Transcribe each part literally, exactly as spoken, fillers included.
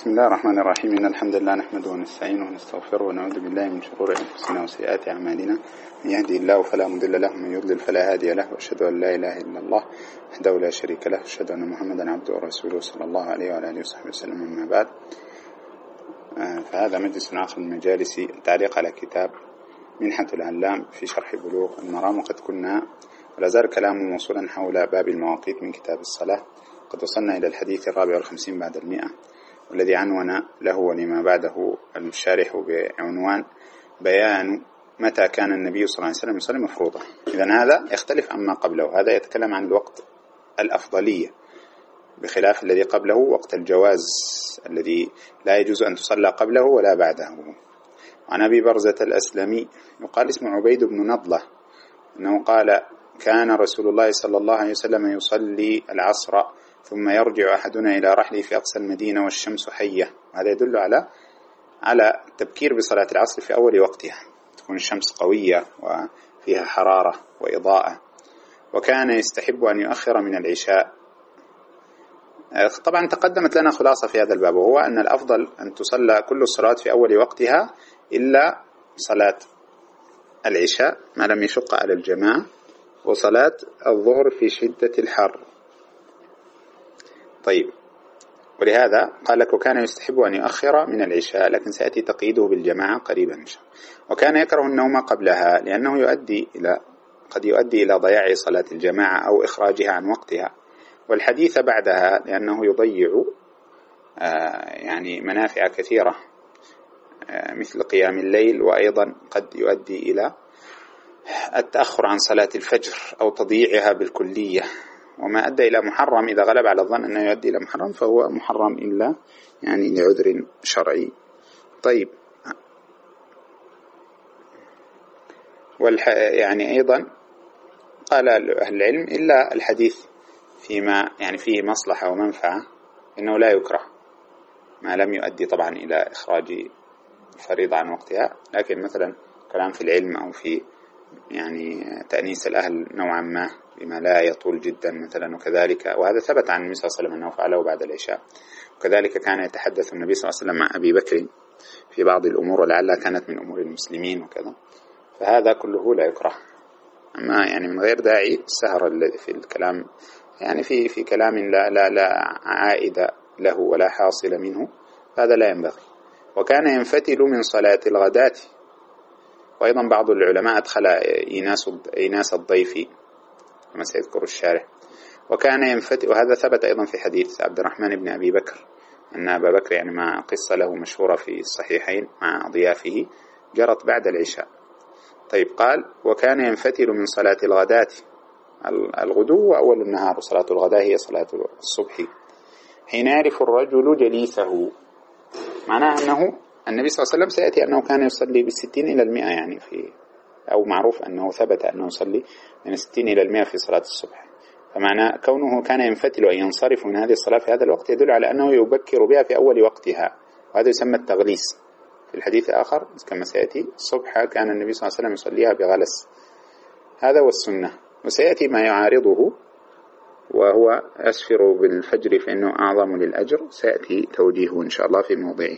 بسم الله الرحمن الرحيم. إن الحمد لله نحمده ونستعينه ونستغفره ونعوذ بالله من شرور أنفسنا وسيئات أعمالنا. من يهدي الله فلا مضل له ومن يضلل فلا هادي له، وأشهد أن لا إله إلا الله وحده لا شريك له، وأشهد أن محمدا عبده ورسوله صلى الله عليه وعلى آله وصحبه وسلم. أما بعد، فهذا مجلس آخر من مجالس التعليق على كتاب منحة العلام في شرح بلوغ المرام. وقد كنا ولا زال كلام موصولا حول باب المواقيت من كتاب الصلاة. قد وصلنا إلى الحديث الرابع والخمسين بعد المئة، والذي عنون له ولما بعده الشارح بعنوان بيان متى كان النبي صلى الله عليه وسلم يصلي مفروضة. إذن هذا يختلف عما قبله، هذا يتكلم عن الوقت الأفضلية بخلاف الذي قبله وقت الجواز الذي لا يجوز أن تصلى قبله ولا بعده. وعن أبي برزة الأسلمي يقال اسمه عبيد بن نضلة أنه قال: كان رسول الله صلى الله عليه وسلم يصلي العصر ثم يرجع أحدنا إلى رحله في أقصى المدينة والشمس حية. هذا يدل على على التبكير بصلاة العصر في أول وقتها، تكون الشمس قوية وفيها حرارة وإضاءة. وكان يستحب أن يؤخر من العشاء. طبعا تقدمت لنا خلاصة في هذا الباب، وهو أن الأفضل أن تصلى كل الصلاة في أول وقتها إلا صلاة العشاء ما لم يشق على الجماعة، وصلاة الظهر في شدة الحر. طيب، ولهذا قال لك: وكان يستحب أن يؤخر من العشاء، لكن سيأتي تقييده بالجماعة قريبا إن شاء الله. وكان يكره النوم قبلها لأنه يؤدي إلى قد يؤدي إلى ضياع صلاة الجماعة أو إخراجها عن وقتها، والحديث بعدها لأنه يضيع آه يعني منافع كثيرة آه مثل قيام الليل، وأيضا قد يؤدي إلى التأخر عن صلاة الفجر أو تضييعها بالكلية. وما أدى إلى محرم إذا غلب على الظن أنه يؤدي إلى محرم فهو محرم إلا يعني لعذر شرعي. طيب، والح... يعني أيضا قال أهل العلم إلا الحديث فيما يعني فيه مصلحة ومنفعة إنه لا يكره ما لم يؤدي طبعا إلى إخراج الفريضة عن وقتها، لكن مثلا كلام في العلم أو في يعني تأنيس الأهل نوعا ما بما لا يطول جدا مثلا. وكذلك وهذا ثبت عن النبي صلى الله عليه وسلم أنه فعله بعد العشاء. وكذلك كان يتحدث النبي صلى الله عليه وسلم مع أبي بكر في بعض الأمور ولعلها كانت من أمور المسلمين وكذا، فهذا كله لا يكره. أما يعني من غير داعي السهر في الكلام يعني في في كلام لا لا لا عائد له ولا حاصل منه، هذا لا ينبغي. وكان ينفتل من صلاة الغداة. وأيضا بعض العلماء أدخل إيناس الضيف كما سيذكر الشارح. وكان ينفتل، وهذا ثبت أيضا في حديث عبد الرحمن بن أبي بكر أن أبا بكر يعني مع قصة له مشهورة في الصحيحين مع ضيافه جرت بعد العشاء. طيب، قال: وكان ينفتل من صلاة الغداة. الغدو أول النهار، وصلاة الغداة هي صلاة الصبح. حين يعرف الرجل جليسه، معناه أنه النبي صلى الله عليه وسلم سيأتي أنه كان يصلي بالستين إلى المئة، يعني في أو معروف أنه ثبت أنه يصلي من الستين إلى المئة في صلاة الصبح. فمعنى كونه كان ينفتل أن ينصرف من هذه الصلاة في هذا الوقت يدل على أنه يبكر بها في أول وقتها، وهذا يسمى التغليس. في الحديث آخر كما سيأتي الصبح كان النبي صلى الله عليه وسلم يصليها بغلس. هذا هو السنة. وسيأتي ما يعارضه وهو أسفر بالفجر فإنه أعظم للأجر، سيأتي توجيهه إن شاء الله في موضعه.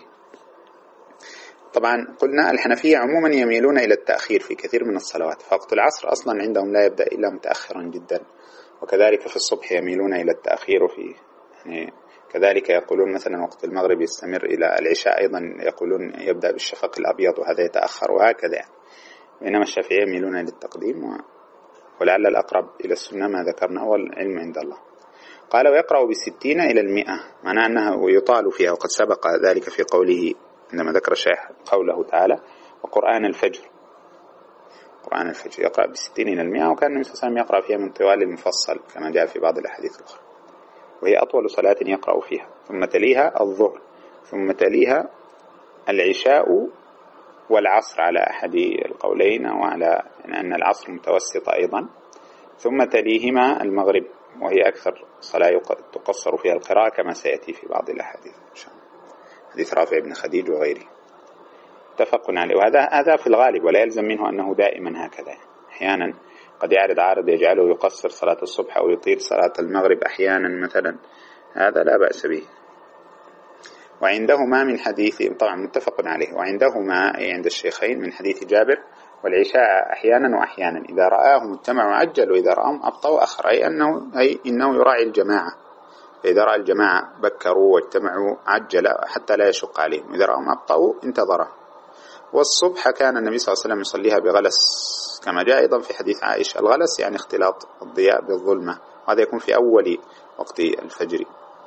طبعا قلنا الحنفية عموما يميلون إلى التأخير في كثير من الصلوات، فوقت العصر أصلا عندهم لا يبدأ إلا متأخرا جدا، وكذلك في الصبح يميلون إلى التأخير فيه. يعني كذلك يقولون مثلا وقت المغرب يستمر إلى العشاء، أيضا يقولون يبدأ بالشفق الأبيض وهذا يتأخر، وهكذا يعني. بينما الشافعية يميلون إلى التقديم، و... ولعل الأقرب إلى السنة ما ذكرنا والعلم عند الله. قال: ويقرأ بستين إلى المئة، معناه أنه يطال فيها، وقد سبق ذلك في قوله عندما ذكر الشيخ قوله تعالى: وقرآن الفجر. قرآن الفجر يقرأ بستين إلى المئة، وكان النبي صلى الله عليه وسلم يقرأ فيها من طوال المفصل كما جاء في بعض الأحاديث الأخرى، وهي أطول صلاة يقرأ فيها. ثم تليها الظهر، ثم تليها العشاء والعصر على أحد القولين، وعلى أن العصر متوسط أيضا. ثم تليهما المغرب، وهي أكثر صلاة تقصر فيها القراءة كما سيأتي في بعض الأحاديث إن شاء الله، حديث رافع بن خديج وغيره متفق عليه. وهذا هذا في الغالب، ولا يلزم منه أنه دائما هكذا. أحيانا قد يعرض عارض يجعله يقصر صلاة الصبح أو يطيل صلاة المغرب أحيانا مثلا، هذا لا بأس به. وعندهما من حديث، طبعا متفق عليه، وعندهما أي عند الشيخين من حديث جابر: والعشاء أحيانا وأحيانا إذا رآهم اجتمعوا عجل وإذا رآهم أبطأوا أخر، أي أنه أي إنه يراعي الجماعة، إذا رأى الجماعة بكروا واجتمعوا عجل حتى لا يشق عليهم، إذا رأهم أبطأوا انتظره. والصبح كان النبي صلى الله عليه وسلم يصليها بغلس، كما جاء أيضا في حديث عائشة. الغلس يعني اختلاط الضياء بالظلمة، وهذا يكون في أول وقت الفجر.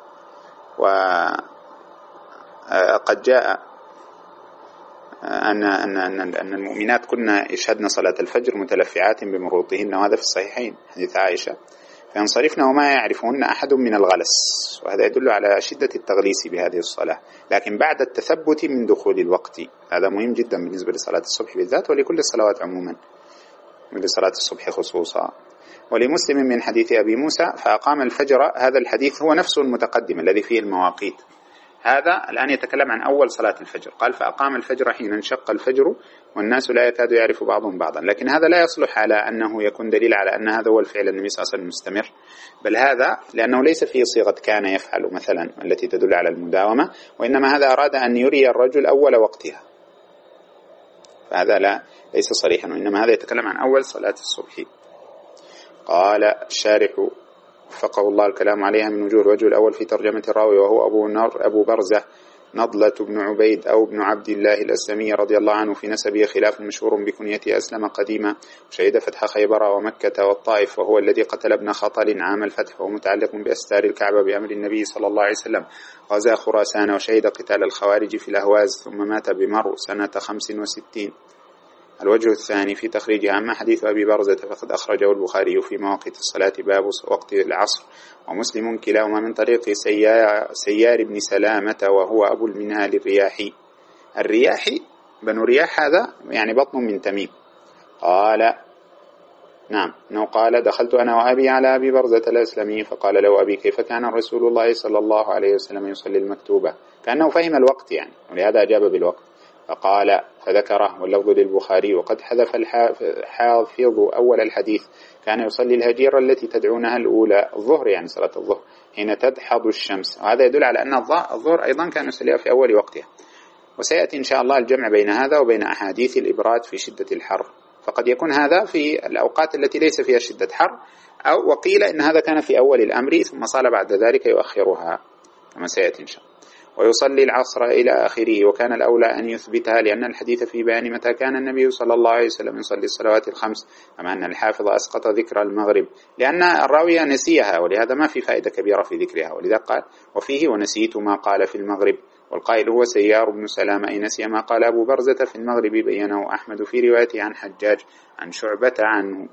وقد جاء أن أن أن المؤمنات كنا يشهدن صلاة الفجر متلفعات بمروطهن، وهذا في الصحيحين حديث عائشة: فينصرفن وما يعرفهن أحد من الغلس، وهذا يدل على شدة التغليس بهذه الصلاة، لكن بعد التثبت من دخول الوقت. هذا مهم جدا بالنسبة لصلاة الصبح بالذات، ولكل الصلوات عموما، ولصلاة الصبح خصوصا. ولمسلم من حديث أبي موسى: فأقام الفجر. هذا الحديث هو نفسه المتقدم الذي فيه المواقيت، هذا الآن يتكلم عن أول صلاة الفجر. قال: فأقام الفجر حين انشق الفجر والناس لا يكاد يعرف بعضهم بعضا. لكن هذا لا يصلح على أنه يكون دليل على أن هذا هو الفعل النبي صلى الله عليه وسلم مستمر، بل هذا لأنه ليس فيه صيغة كان يفعل مثلا التي تدل على المداومة، وإنما هذا أراد أن يري الرجل أول وقتها، فهذا لا ليس صريحا، وإنما هذا يتكلم عن أول صلاة الصبح. قال الشارح وفقه الله الكلام عليها من وجوه: الوجه الأول في ترجمة الراوي وهو أبو نر أبو برزة نضلة بن عبيد أو ابن عبد الله الأسلمي رضي الله عنه، في نسبه خلاف مشهور بكنيته، أسلم قديما وشهد فتح خيبر ومكة والطائف، وهو الذي قتل ابن خطل عام الفتح، وهو متعلق بأستار الكعبة بأمر النبي صلى الله عليه وسلم. غزا خراسان وشهد قتال الخوارج في الأهواز، ثم مات بمرو سنة خمس وستين. الوجه الثاني في تخريجها: أما حديث أبي برزة فقد أخرجه البخاري في مواقيت الصلاة باب وقت العصر، ومسلم كلاهما من طريق سيار, سيار بن سلامة وهو أبو المنهال الرياحي. الرياحي بنو رياح هذا يعني بطن من تميم. قال نعم أنه قال: دخلت أنا وأبي على أبي برزة الأسلمي فقال له أبي: كيف كان رسول الله صلى الله عليه وسلم يصلي المكتوبة؟ كأنه فهم الوقت يعني، ولهذا أجاب بالوقت. فقال فذكره، واللفظ للبخاري: وقد حذف الحافظ أول الحديث: كان يصلي الهجيرة التي تدعونها الأولى، الظهر يعني صلاة الظهر، حين تدحض الشمس. وهذا يدل على أن الظهر أيضا كان يصليها في أول وقتها. وسيأتي إن شاء الله الجمع بين هذا وبين أحاديث الإبراد في شدة الحر، فقد يكون هذا في الأوقات التي ليس فيها شدة حر، أو وقيل إن هذا كان في أول الأمر ثم صار بعد ذلك يؤخرها كما سيأتي إن شاء الله. ويصلي العصر إلى آخره، وكان الأولى أن يثبتها، لأن الحديث في بيان متى كان النبي صلى الله عليه وسلم يصلي الصلوات الخمس، أما أن الحافظ أسقط ذكر المغرب لأن الراوية نسيها، ولهذا ما في فائدة كبيرة في ذكرها، ولذا قال: وفيه ونسيت ما قال في المغرب. والقائل هو سيار بن سلامة، أي نسي ما قال أبو برزة في المغرب، بينه أحمد في روايته عن حجاج عن شعبة عنه.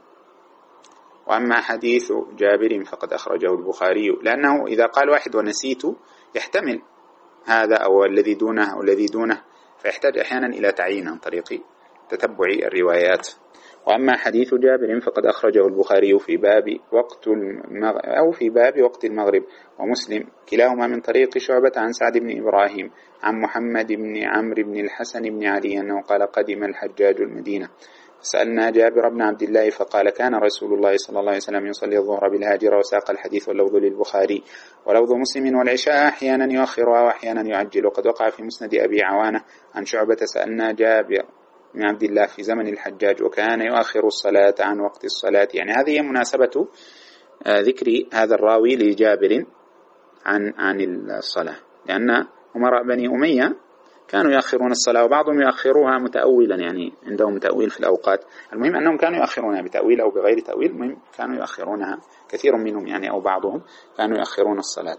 وأما حديث جابر فقد أخرجه البخاري، لأنه إذا قال واحد ونسيت يحتمل هذا أو الذي دونه أو الذي دونه، فيحتاج أحيانا إلى تعيين عن طريق تتبع الروايات. وأما حديث جابر فقد أخرجه البخاري في باب وقت المغرب أو في باب وقت المغرب، ومسلم كلاهما من طريق شعبة عن سعد بن إبراهيم عن محمد بن عمرو بن الحسن بن علي أنه قال: قدم الحجاج المدينة سألنا جابر بن عبد الله فقال: كان رسول الله صلى الله عليه وسلم يصلي الظهر بالهاجرة. وساق الحديث واللفظ للبخاري. ولفظ مسلم: والعشاء أحيانا يؤخرها وأحيانا يعجل. وقد وقع في مسند أبي عوانة عن شعبة: سألنا جابر بن عبد الله في زمن الحجاج وكان يؤخر الصلاة عن وقت الصلاة. يعني هذه مناسبة ذكر هذا الراوي لجابر عن عن الصلاة، لأن أمراء بني أمية كانوا يؤخرون الصلاة، وبعضهم يؤخروها متأولا، يعني عندهم تأويل في الأوقات. المهم أنهم كانوا يؤخرونها بتأويل أو بغير تأويل، المهم كانوا يؤخرونها، كثير منهم يعني أو بعضهم كانوا يؤخرون الصلاة.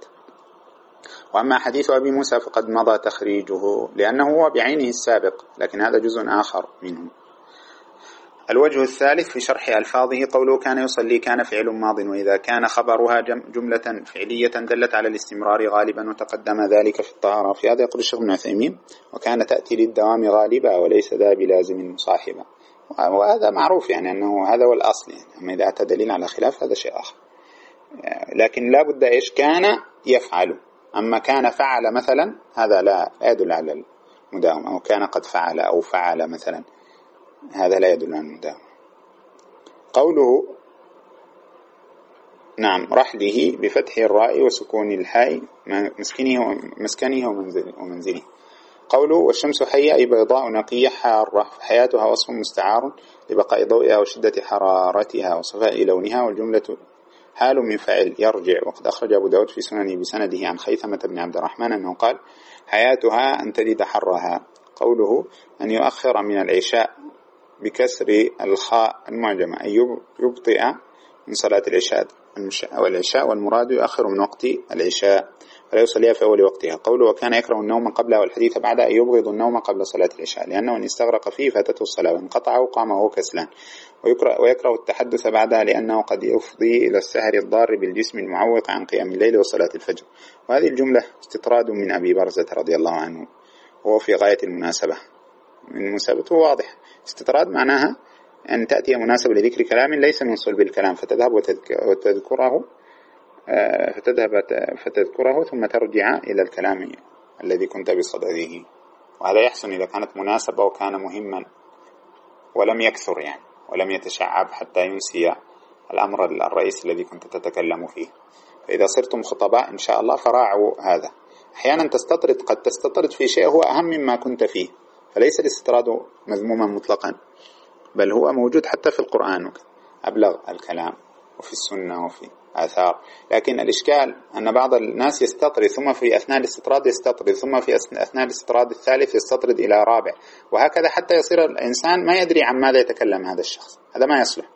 وأما حديث أبي موسى فقد مضى تخريجه، لأنه هو بعينه السابق، لكن هذا جزء آخر منه. الوجه الثالث في شرح ألفاظه: قوله كان يصلي كان فعل ماض، وإذا كان خبرها جملة فعلية دلت على الاستمرار غالبا، وتقدم ذلك في الطهارة. في هذا يقول الشيخ ابن عثيمين: وكان تأتي للدوام غالبا وليس ذا بلازم مصاحبا. وهذا معروف يعني أنه هذا هو الأصل، يعني أما إذا أتى دليل على خلاف هذا شيء آخر. لكن لا بد إيش كان يفعل، أما كان فعل مثلا هذا لا يدل على المداومة، أو كان قد فعل أو فعل مثلا هذا لا يدل على المداومة. قوله نعم رحله بفتح الراء وسكون الحاء مسكنه مسكنه ومنزله. قوله والشمس حية أي بيضاء نقية حارة، فحياتها وصف مستعار لبقاء ضوئها وشدة حرارتها وصفاء لونها، والجملة حال من فعل يرجع. وقد أخرج أبو داود في سننه بسنده عن خيثمة بن عبد الرحمن أنه قال حياتها أن تجد حرها. قوله أن يؤخر من العشاء بكسر الخاء المعجمة أي يبطئ من صلاة العشاء أو العشاء، والمراد يؤخر من وقت العشاء فلا يصليها في أول وقتها. قوله وكان يكره النوم قبلها والحديث بعدها أي يبغض النوم قبل صلاة العشاء، لأنه إن استغرق فيه فاتته الصلاة وإن قطعه قام وهو كسلان. ويكره, ويكره التحدث بعدها لأنه قد يفضي إلى السهر الضار بالجسم المعوق عن قيام الليل وصلاة الفجر. وهذه الجملة استطراد من أبي برزة رضي الله عنه، وهو في غاية المناسبة، من مناسبته واضح. استطراد معناها أن تأتي مناسبة لذكر كلام ليس من صلب الكلام فتذهب وتذكره فتذهب فتذكره ثم ترجع إلى الكلام الذي كنت بصدده. وهذا يحسن إذا كانت مناسبة وكان مهما ولم يكثر يعني ولم يتشعب حتى ينسي الأمر الرئيس الذي كنت تتكلم فيه. فإذا صرتم خطباء إن شاء الله فراعوا هذا. أحيانا تستطرد، قد تستطرد في شيء هو أهم مما كنت فيه، فليس الاستطراد مذموما مطلقا، بل هو موجود حتى في القرآن أبلغ الكلام وفي السنة وفي آثار. لكن الإشكال أن بعض الناس يستطرد ثم في أثناء الاستطراد يستطرد ثم في أثناء الاستطراد الثالث يستطرد إلى رابع، وهكذا حتى يصير الإنسان ما يدري عن ماذا يتكلم هذا الشخص. هذا ما يصلح.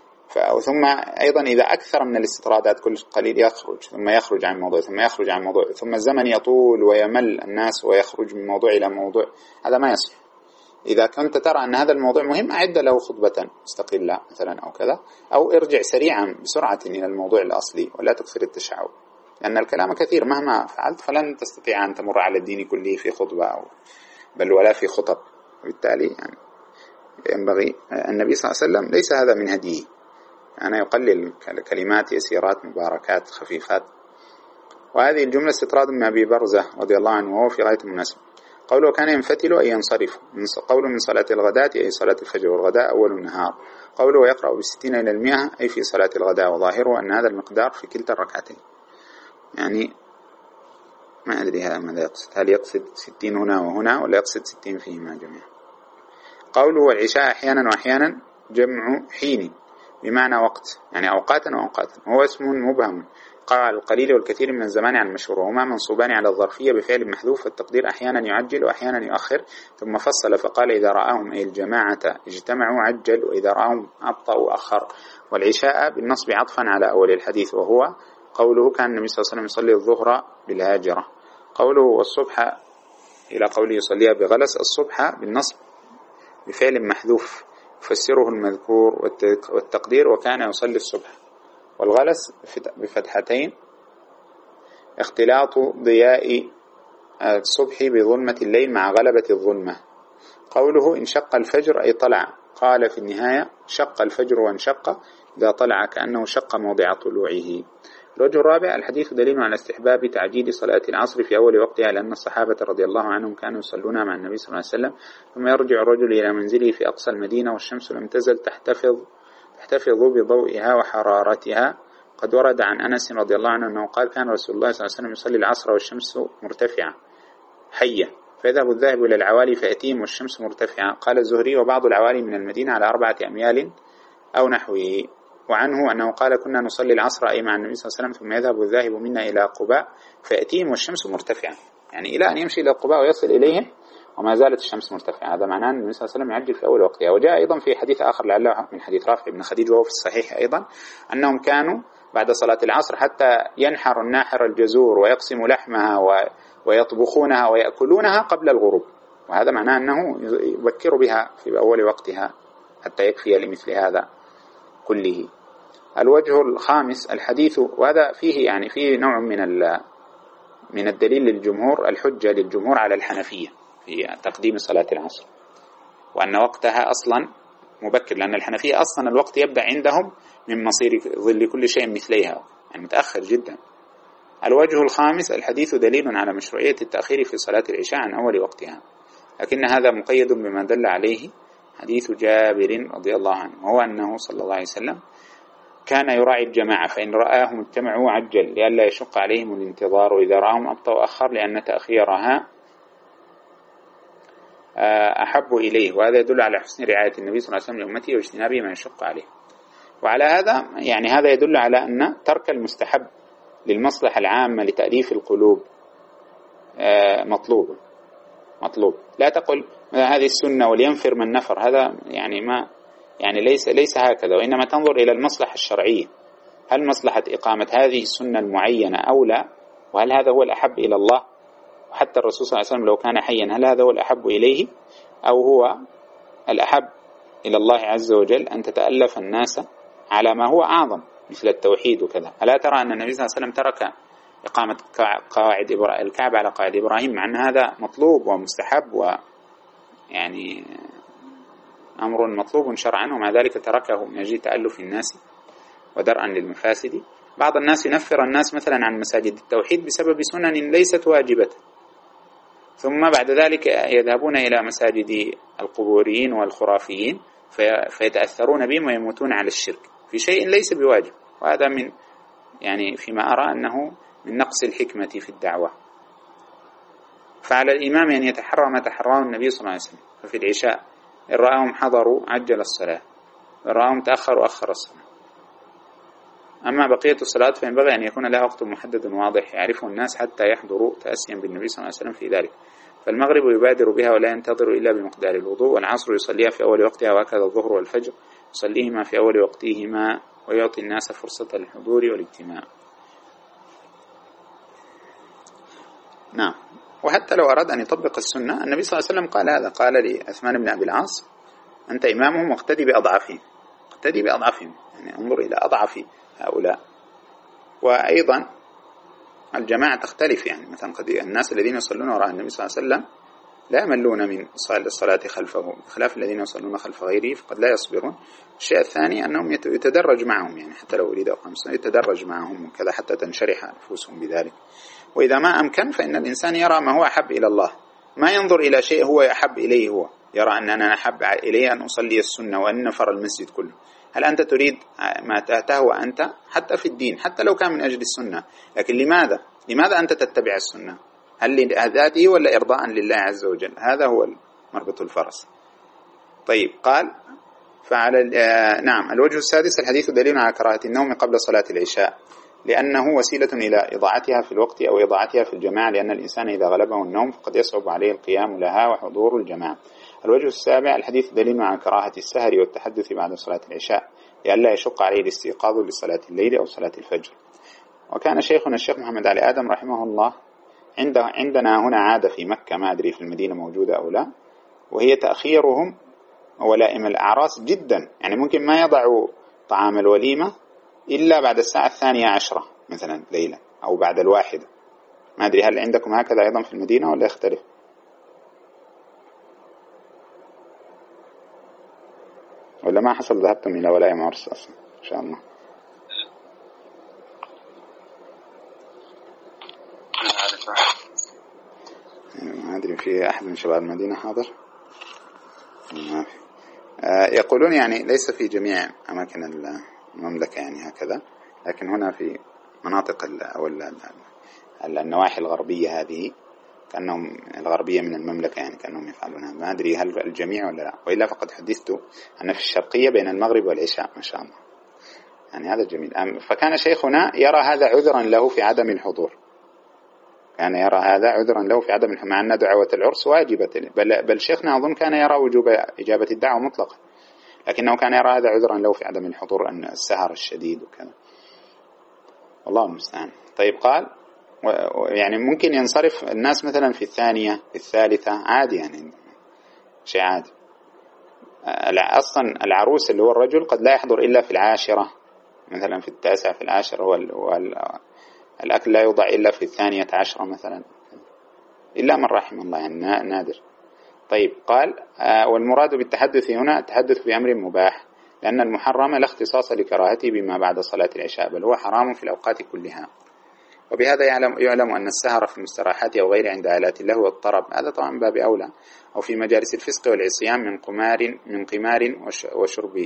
ثم أيضا إذا أكثر من الاستطرادات كل قليل يخرج ثم يخرج عن موضوع ثم يخرج عن موضوع ثم الزمن يطول ويمل الناس ويخرج من موضوع إلى موضوع، هذا ما يصلح. إذا كنت ترى أن هذا الموضوع مهم أعد له خطبة مستقلة مثلا أو كذا، أو ارجع سريعا بسرعة إلى الموضوع الأصلي ولا تكثر التشعب، لأن الكلام كثير مهما فعلت فلن تستطيع أن تمر على الدين كله في خطبة أو بل ولا في خطب. وبالتالي يعني ينبغي النبي صلى الله عليه وسلم ليس هذا من هديه، أنا يقلل كلمات يسيرات مباركات خفيفات. وهذه الجملة استطراد من أبي برزة رضي الله عنه وهو في غاية المناسبة. قوله كان ينفتل أي ينصرف، قوله من صلاة الغداة أي صلاة الفجر، والغداء أول النهار. قوله يقرأ بالستين إلى المئة أي في صلاة الغداء، وظاهره أن هذا المقدار في كلتا الركعتين. يعني ما أدري هذا ماذا يقصد، هل يقصد ستين هنا وهنا ولا يقصد ستين فيهما جميعا. قوله والعشاء أحيانا وأحيانا جمع حين بمعنى وقت، يعني أوقاتا وأوقاتا، هو اسم مبهم قال القليل والكثير من الزمان عن المشهور، وهما منصوبان على الظرفية بفعل محذوف، والتقدير أحيانا يعجل وأحيانا يؤخر. ثم فصل فقال إذا رآهم أي الجماعة اجتمعوا عجل، وإذا رآهم أبطأوا أخر. والعشاء بالنصب عطفا على أول الحديث، وهو قوله كان النبي صلى الله عليه وسلم يصلي الظهر بالهاجرة. قوله والصبح إلى قوله يصليها بغلس، الصبح بالنصب بفعل محذوف فسره المذكور، والتقدير وكان يصلي الصبح. والغلس بفتحتين اختلاط ضياء الصبح بظلمة الليل مع غلبة الظلمة. قوله انشق الفجر أي طلع، قال في النهاية شق الفجر وانشق إذا طلع كأنه شق موضع طلوعه. الوجه الرابع الحديث دليل على استحباب تعجيل صلاة العصر في أول وقتها، لأن الصحابة رضي الله عنهم كانوا يصلون مع النبي صلى الله عليه وسلم ثم يرجع الرجل إلى منزله في أقصى المدينة والشمس لم تزل تحتفظ تحتفظ بضوئها وحرارتها. قد ورد عن أنس رضي الله عنه أنه قال كان رسول الله صلى الله عليه وسلم يصلي العصر والشمس مرتفعة حية، فيذهب الذاهب إلى العوالي فيأتيهم والشمس مرتفعة. قال الزهري وبعض العوالي من المدينة على أربعة أميال أو نحوه. وعنه أنه قال كنا نصلي العصر أي مع النبي صلى الله عليه وسلم ثم يذهب الذاهب منا إلى قباء فيأتيهم والشمس مرتفعة، يعني إلى أن يمشي إلى قباء ويصل إليهم وما زالت الشمس مرتفعة. هذا معناه أن النبي صلى الله عليه وسلم يعجل في أول وقتها. وجاء أيضا في حديث آخر لعله من حديث رافع بن خديج وهو في الصحيح أيضا أنهم كانوا بعد صلاة العصر حتى ينحر الناحر الجزور ويقسم لحمها ويطبخونها ويأكلونها قبل الغروب، وهذا معناه أنه يبكر بها في أول وقتها حتى يكفي لمثل هذا كله. الوجه الخامس الحديث، وهذا فيه يعني فيه نوع من من الدليل للجمهور، الحجة للجمهور على الحنفية في تقديم صلاة العصر، وأن وقتها أصلا مبكر، لأن الحنفية أصلا الوقت يبدأ عندهم من مصير ظل كل شيء مثليها، يعني متأخر جدا. الوجه الخامس الحديث دليل على مشروعية التأخير في صلاة العشاء عن أول وقتها، لكن هذا مقيد بما دل عليه حديث جابر رضي الله عنه، وهو أنه صلى الله عليه وسلم كان يراعي الجماعة، فإن رآهم اجتمعوا عجل لئلا يشق عليهم الانتظار، وإذا رآهم أبطأ وأخر لأن تأخيرها أحب إليه. وهذا يدل على حسن رعاية النبي صلى الله عليه وسلم لأمته واجتنابه ما يشق عليه. وعلى هذا يعني هذا يدل على أن ترك المستحب للمصلحة العامة لتأليف القلوب مطلوب مطلوب لا تقل هذه السنة ولينفر من نفر، هذا يعني ما يعني ليس ليس هكذا، وإنما تنظر إلى المصلحة الشرعية، هل مصلحة إقامة هذه السنة المعينة أو لا، وهل هذا هو الأحب إلى الله، وحتى الرسول صلى الله عليه وسلم لو كان حيا هل هذا هو الأحب إليه، أو هو الأحب إلى الله عز وجل أن تتألف الناس على ما هو أعظم مثل التوحيد وكذا. ألا ترى أن النبي صلى الله عليه وسلم ترك إقامة قواعد الكعبة على قواعد إبراهيم، مع أن هذا مطلوب ومستحب ويعني أمر مطلوب شرعا، ومع ذلك تركه من أجل تألف الناس ودرءا للمفاسد. بعض الناس ينفر الناس مثلا عن مساجد التوحيد بسبب سنن ليست واجبة، ثم بعد ذلك يذهبون إلى مساجد القبوريين والخرافيين فيتأثرون بهم ويموتون على الشرك في شيء ليس بواجب. وهذا من يعني فيما أرى أنه من نقص الحكمة في الدعوة. فعلى الإمام أن يتحرى ما تحراه النبي صلى الله عليه وسلم. ففي العشاء إن رأهم حضروا عجل الصلاة، إن رأهم تأخروا أخر الصلاة. أما بقية الصلاة فينبغي أن يكون لها وقت محدد واضح يعرفه الناس حتى يحضروا تأسيا بالنبي صلى الله عليه وسلم في ذلك. فالمغرب يبادر بها ولا ينتظر إلا بمقدار الوضوء، والعصر يصليها في أول وقتها، وهكذا الظهر والفجر يصليهما في أول وقتهما، ويعطي الناس فرصة الحضور والاجتماع. نعم. وحتى لو أراد أن يطبق السنة، النبي صلى الله عليه وسلم قال هذا، قال لعثمان بن أبي العاص أنت إمامهم واقتدي بأضعفهم، اقتدي بأضعفهم، يعني انظر إلى أضعف هؤلاء. وأيضا الجماعة تختلف، يعني مثلا قد الناس الذين يصلون وراء النبي صلى الله عليه وسلم لا يملون من الصلاة خلفه، بخلاف الذين يصلون خلف غيره فقد لا يصبرون. الشيء الثاني أنهم يتدرج معهم، يعني حتى لو أريد أقام الصلاة يتدرج معهم وكذا حتى تنشرح أنفسهم بذلك. وإذا ما أمكن فإن الإنسان يرى ما هو أحب إلى الله، ما ينظر إلى شيء هو أحب إليه، هو يرى أن أنا أحب إليه أن أصلي السنة وأن نفر المسجد كله. هل أنت تريد ما تهوى أنت حتى في الدين، حتى لو كان من أجل السنة، لكن لماذا لماذا أنت تتبع السنة؟ هل لذاته ولا إرضاء لله عز وجل؟ هذا هو مربط الفرس. طيب قال فعلى آه نعم. الوجه السادس الحديث دليل على كراهة النوم قبل صلاة العشاء، لأنه وسيلة إلى إضاعتها في الوقت أو إضاعتها في الجماعة، لأن الإنسان إذا غلبه النوم فقد يصعب عليه القيام لها وحضور الجماعة. الوجه السابع الحديث دليل على كراهة السهر والتحدث بعد صلاة العشاء، لئلا يشق عليه الاستيقاظ لصلاة الليل أو صلاة الفجر. وكان شيخنا الشيخ محمد علي آدم رحمه الله عند عندنا هنا عادة في مكة، ما أدري في المدينة موجودة أو لا، وهي تأخيرهم ولائم الأعراس جدا، يعني ممكن ما يضعوا طعام الوليمة إلا بعد الساعة الثانية عشرة مثلا ليلة أو بعد الواحدة. ما أدري هل عندكم هكذا أيضا في المدينة ولا يختلف؟ ولا ما حصل ذهبتم إلى ولائم عرس أصلا إن شاء الله؟ ما أدري في أحد من شباب المدينة حاضر؟ ما في. آه يقولون يعني ليس في جميع أماكن المملكة يعني هكذا، لكن هنا في مناطق أو النواحي الغربية هذه كأنهم الغربية من المملكة يعني كأنهم يفعلونها. ما أدري هل الجميع ولا لا، وإلا فقد حدثت أن في الشرقية بين المغرب والعشاء ما شاء الله، يعني هذا جميل. فكان شيخنا يرى هذا عذرا له في عدم الحضور، كان يرى هذا عذرا له في عدم الحضور، مع أن دعوة العرس واجبة، بل, بل شيخنا أظن كان يرى وجوب إجابة الدعوة مطلقا، لكنه كان يرى هذا عذرا له في عدم الحضور، أن السهر الشديد وكذا، والله المستعان. طيب قال يعني ممكن ينصرف الناس مثلا في الثانية في الثالثة عادي، يعني شيء عادي. أصلا العروس اللي هو الرجل قد لا يحضر إلا في العاشرة، مثلا في التاسع في العاشرة، والأكل لا يوضع إلا في الثانية عشرة مثلا، إلا من رحم الله، يعني نادر. طيب قال والمراد بالتحدث هنا التحدث في أمر مباح، لأن المحرم لا اختصاص لكراهته بما بعد صلاة العشاء، بل هو حرام في الأوقات كلها. وبهذا يعلم, يعلم أن السهر في المستراحات أو غير عند آلات اللهو والطرب، هذا طبعا باب أولى، أو في مجالس الفسق والعصيان من قمار من قمار وشرب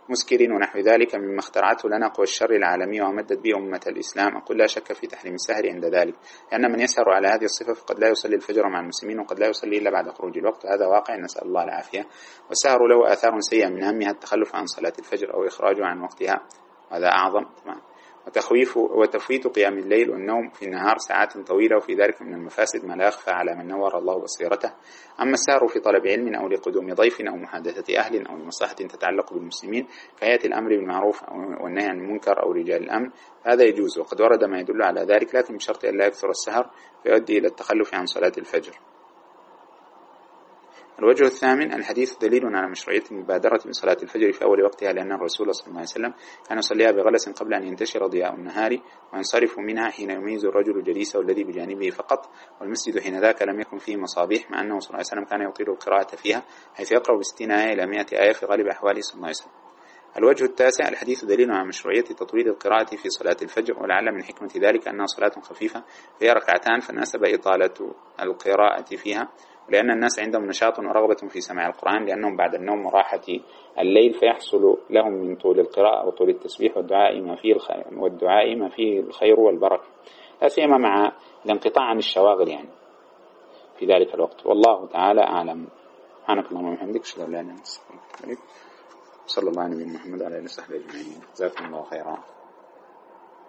مسكر ونحو ذلك مما اخترعته لنا قوى الشر العالمية ومدت به أمة الإسلام، أقول لا شك في تحريم السهر عند ذلك، لأن من يسهر على هذه الصفة فقد لا يصلي الفجر مع المسلمين، وقد لا يصلي إلا بعد خروج الوقت، هذا واقع نسأل الله العافية. والسهر له آثار سيئة، من أهمها التخلف عن صلاة الفجر أو إخراجه عن وقتها، هذا أعظم. تمام. وتخويف وتفويت قيام الليل والنوم في النهار ساعات طويلة، وفي ذلك من المفاسد ما لا يخفى على من نور الله بصيرته. أما السهر في طلب علم أو لقدوم ضيف أو محادثة أهل أو لمصلحة تتعلق بالمسلمين كهيئة الأمر بالمعروف والنهي عن المنكر أو رجال الأمن، هذا يجوز، وقد ورد ما يدل على ذلك، لكن بشرط أن لا يكثر السهر فيؤدي إلى التخلف عن صلاة الفجر. الوجه الثامن: الحديث دليل على مشروعية المبادرة بصلاة الفجر في أول وقتها، لأن الرسول صلى الله عليه وسلم كان يصليها بغلس قبل أن ينتشر ضياء النهار، وينصرف منها حين يميز الرجل جليسه الذي بجانبه فقط، والمسجد حين ذاك لم يكن فيه مصابيح، مع أنه صلى الله عليه وسلم كان يطيل القراءة فيها، حيث يقرأ بستين آية إلى مئة آية في غالب أحواله صلى الله عليه وسلم. الوجه التاسع: الحديث دليل على مشروعية تطويل القراءة في صلاة الفجر، ولعل من حكمة ذلك أنها صلاة خفيفة فهي ركعتان، فناسب إطالة القراءة فيها، ولأن الناس عندهم نشاط ورغبة في سماع القرآن، لأنهم بعد النوم وراحة الليل فيحصل لهم من طول القراءة وطول التسبيح والدعاء ما فيه الخير والدعاء ما فيه الخير والبركة، لا سيما مع الانقطاع عن الشواغل يعني في ذلك الوقت. والله تعالى أعلم. سبحانك اللهم وبحمدك، أشهد أن لا إله إلا أنت، أستغفرك وأتوب إليك. صلى الله على نبينا محمد وعلى آله وصحبه أجمعين. جزاكم الله خيرا.